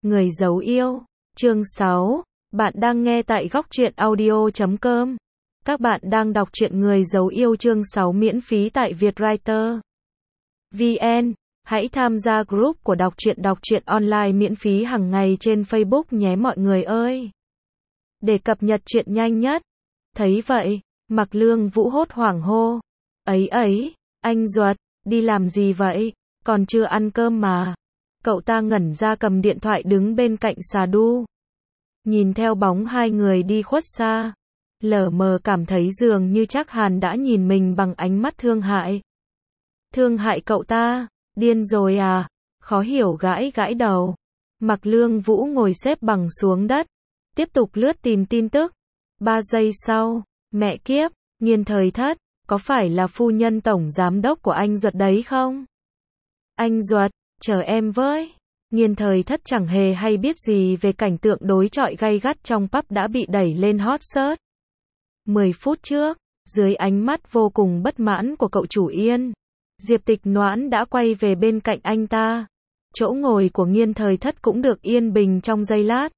Người giấu yêu. Chương 6. Bạn đang nghe tại góc truyện audio.com. Các bạn đang đọc truyện Người giấu yêu chương 6 miễn phí tại Vietwriter VN. Hãy tham gia group của đọc truyện online miễn phí hàng ngày trên Facebook nhé mọi người ơi. Để cập nhật truyện nhanh nhất. Thấy vậy, Mạc Lương Vũ hốt hoảng hô. Ấy, anh Duật, đi làm gì vậy? Còn chưa ăn cơm mà. Cậu ta ngẩn ra cầm điện thoại đứng bên cạnh xà đu. Nhìn theo bóng hai người đi khuất xa. Lờ mờ cảm thấy dường như Trác Hàn đã nhìn mình bằng ánh mắt thương hại. Thương hại cậu ta? Điên rồi à? Khó hiểu gãi đầu. Mạc Lương Vũ ngồi xếp bằng xuống đất. Tiếp tục lướt tìm tin tức. 3 giây sau, mẹ kiếp, Nghiên Thời Thất, có phải là phu nhân tổng giám đốc của anh Duật đấy không? Anh Duật, chờ em với. Nghiên Thời Thất chẳng hề hay biết gì về cảnh tượng đối chọi gay gắt trong pub đã bị đẩy lên hot search. 10 phút trước, dưới ánh mắt vô cùng bất mãn của cậu chủ Yên, Diệp Tịch Noãn đã quay về bên cạnh anh ta. Chỗ ngồi của Nghiên Thời Thất cũng được yên bình trong giây lát.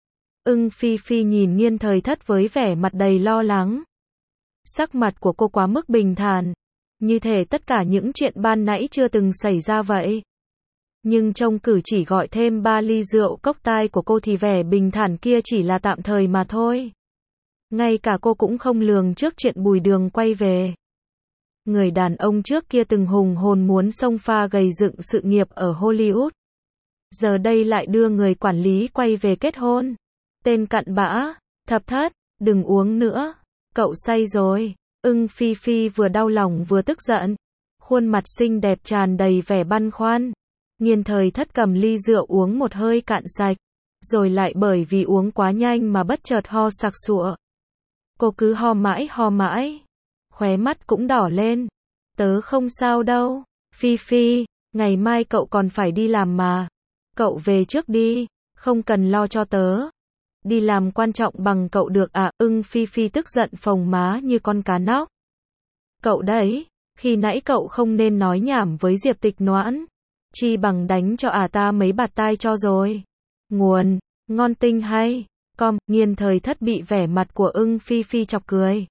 Phi Phi nhìn Nghiên Thời Thất với vẻ mặt đầy lo lắng. Sắc mặt của cô quá mức bình thản, như thể tất cả những chuyện ban nãy chưa từng xảy ra vậy. Nhưng trong cử chỉ gọi thêm 3 ly rượu cốc tai của cô thì vẻ bình thản kia chỉ là tạm thời mà thôi. Ngay cả cô cũng không lường trước chuyện Bùi Đường quay về. Người đàn ông trước kia từng hùng hồn muốn xông pha gầy dựng sự nghiệp ở Hollywood. Giờ đây lại đưa người quản lý quay về kết hôn. Tên cặn bã. Thập Thất, đừng uống nữa. Cậu say rồi. Phi Phi vừa đau lòng vừa tức giận. Khuôn mặt xinh đẹp tràn đầy vẻ băn khoăn. Nghiên Thời Thất cầm ly rượu uống một hơi cạn sạch. Rồi lại bởi vì uống quá nhanh mà bất chợt ho sặc sụa. Cô cứ ho mãi. Khóe mắt cũng đỏ lên. Tớ không sao đâu. Phi Phi, ngày mai cậu còn phải đi làm mà. Cậu về trước đi, không cần lo cho tớ. Đi làm quan trọng bằng cậu được à? Phi Phi tức giận phồng má như con cá nóc. Cậu đấy, khi nãy cậu không nên nói nhảm với Diệp Tịch Noãn. Chi bằng đánh cho ta mấy bạt tai cho rồi. Nguồn, ngon tinh hay. Nghiên Thời Thất bị vẻ mặt của Phi Phi chọc cười.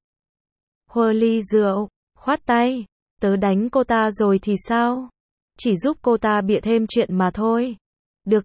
Hơ ly rượu, khoát tay. Tớ đánh cô ta rồi thì sao? Chỉ giúp cô ta bịa thêm chuyện mà thôi. Được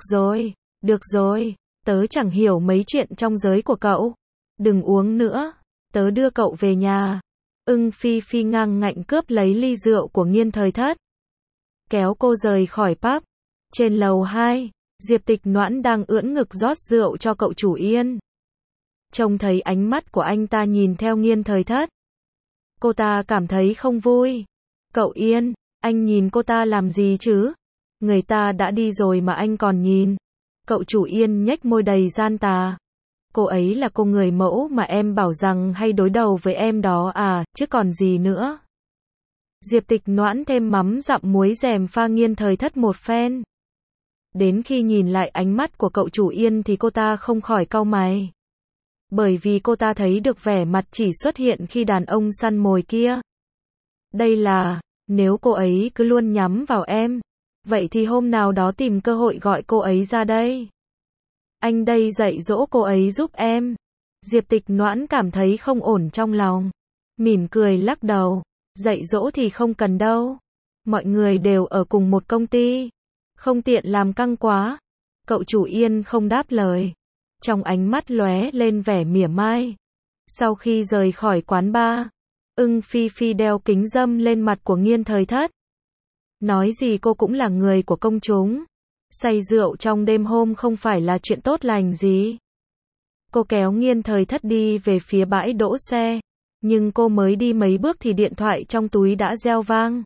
rồi. Tớ chẳng hiểu mấy chuyện trong giới của cậu. Đừng uống nữa. Tớ đưa cậu về nhà. Phi Phi ngang ngạnh cướp lấy ly rượu của Nghiên Thời Thất. Kéo cô rời khỏi pub. Trên lầu 2, Diệp Tịch Noãn đang ưỡn ngực rót rượu cho cậu chủ Yên. Trông thấy ánh mắt của anh ta nhìn theo Nghiên Thời Thất. Cô ta cảm thấy không vui. Cậu Yên, anh nhìn cô ta làm gì chứ? Người ta đã đi rồi mà anh còn nhìn. Cậu chủ Yên nhếch môi đầy gian tà. Cô ấy là cô người mẫu mà em bảo rằng hay đối đầu với em đó à, chứ còn gì nữa. Diệp Tịch Noãn thêm mắm dặm muối rèm pha Nghiên Thời Thất một phen. Đến khi nhìn lại ánh mắt của cậu chủ Yên thì cô ta không khỏi cau mày. Bởi vì cô ta thấy được vẻ mặt chỉ xuất hiện khi đàn ông săn mồi kia. Đây là, nếu cô ấy cứ luôn nhắm vào em, vậy thì hôm nào đó tìm cơ hội gọi cô ấy ra đây. Anh đây dạy dỗ cô ấy giúp em. Diệp Tịch Noãn cảm thấy không ổn trong lòng. Mỉm cười lắc đầu. Dạy dỗ thì không cần đâu. Mọi người đều ở cùng một công ty. Không tiện làm căng quá. Cậu chủ Yên không đáp lời. Trong ánh mắt lóe lên vẻ mỉa mai. Sau khi rời khỏi quán bar, Phi Phi đeo kính râm lên mặt của Nghiên Thời Thất. Nói gì cô cũng là người của công chúng. Say rượu trong đêm hôm không phải là chuyện tốt lành gì. Cô kéo Nghiên Thời Thất đi về phía bãi đỗ xe. Nhưng cô mới đi mấy bước thì điện thoại trong túi đã reo vang.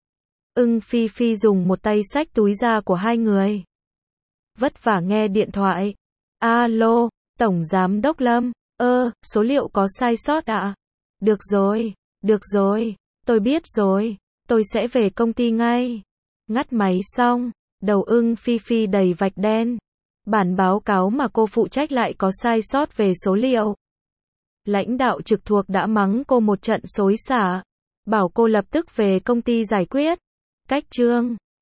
Phi Phi dùng một tay xách túi ra của hai người. Vất vả nghe điện thoại. Alo, Tổng Giám Đốc Lâm. Số liệu có sai sót ạ? Được rồi, tôi biết rồi. Tôi sẽ về công ty ngay. Ngắt máy xong, đầu Phi Phi đầy vạch đen. Bản báo cáo mà cô phụ trách lại có sai sót về số liệu. Lãnh đạo trực thuộc đã mắng cô một trận xối xả. Bảo cô lập tức về công ty giải quyết. Cách chương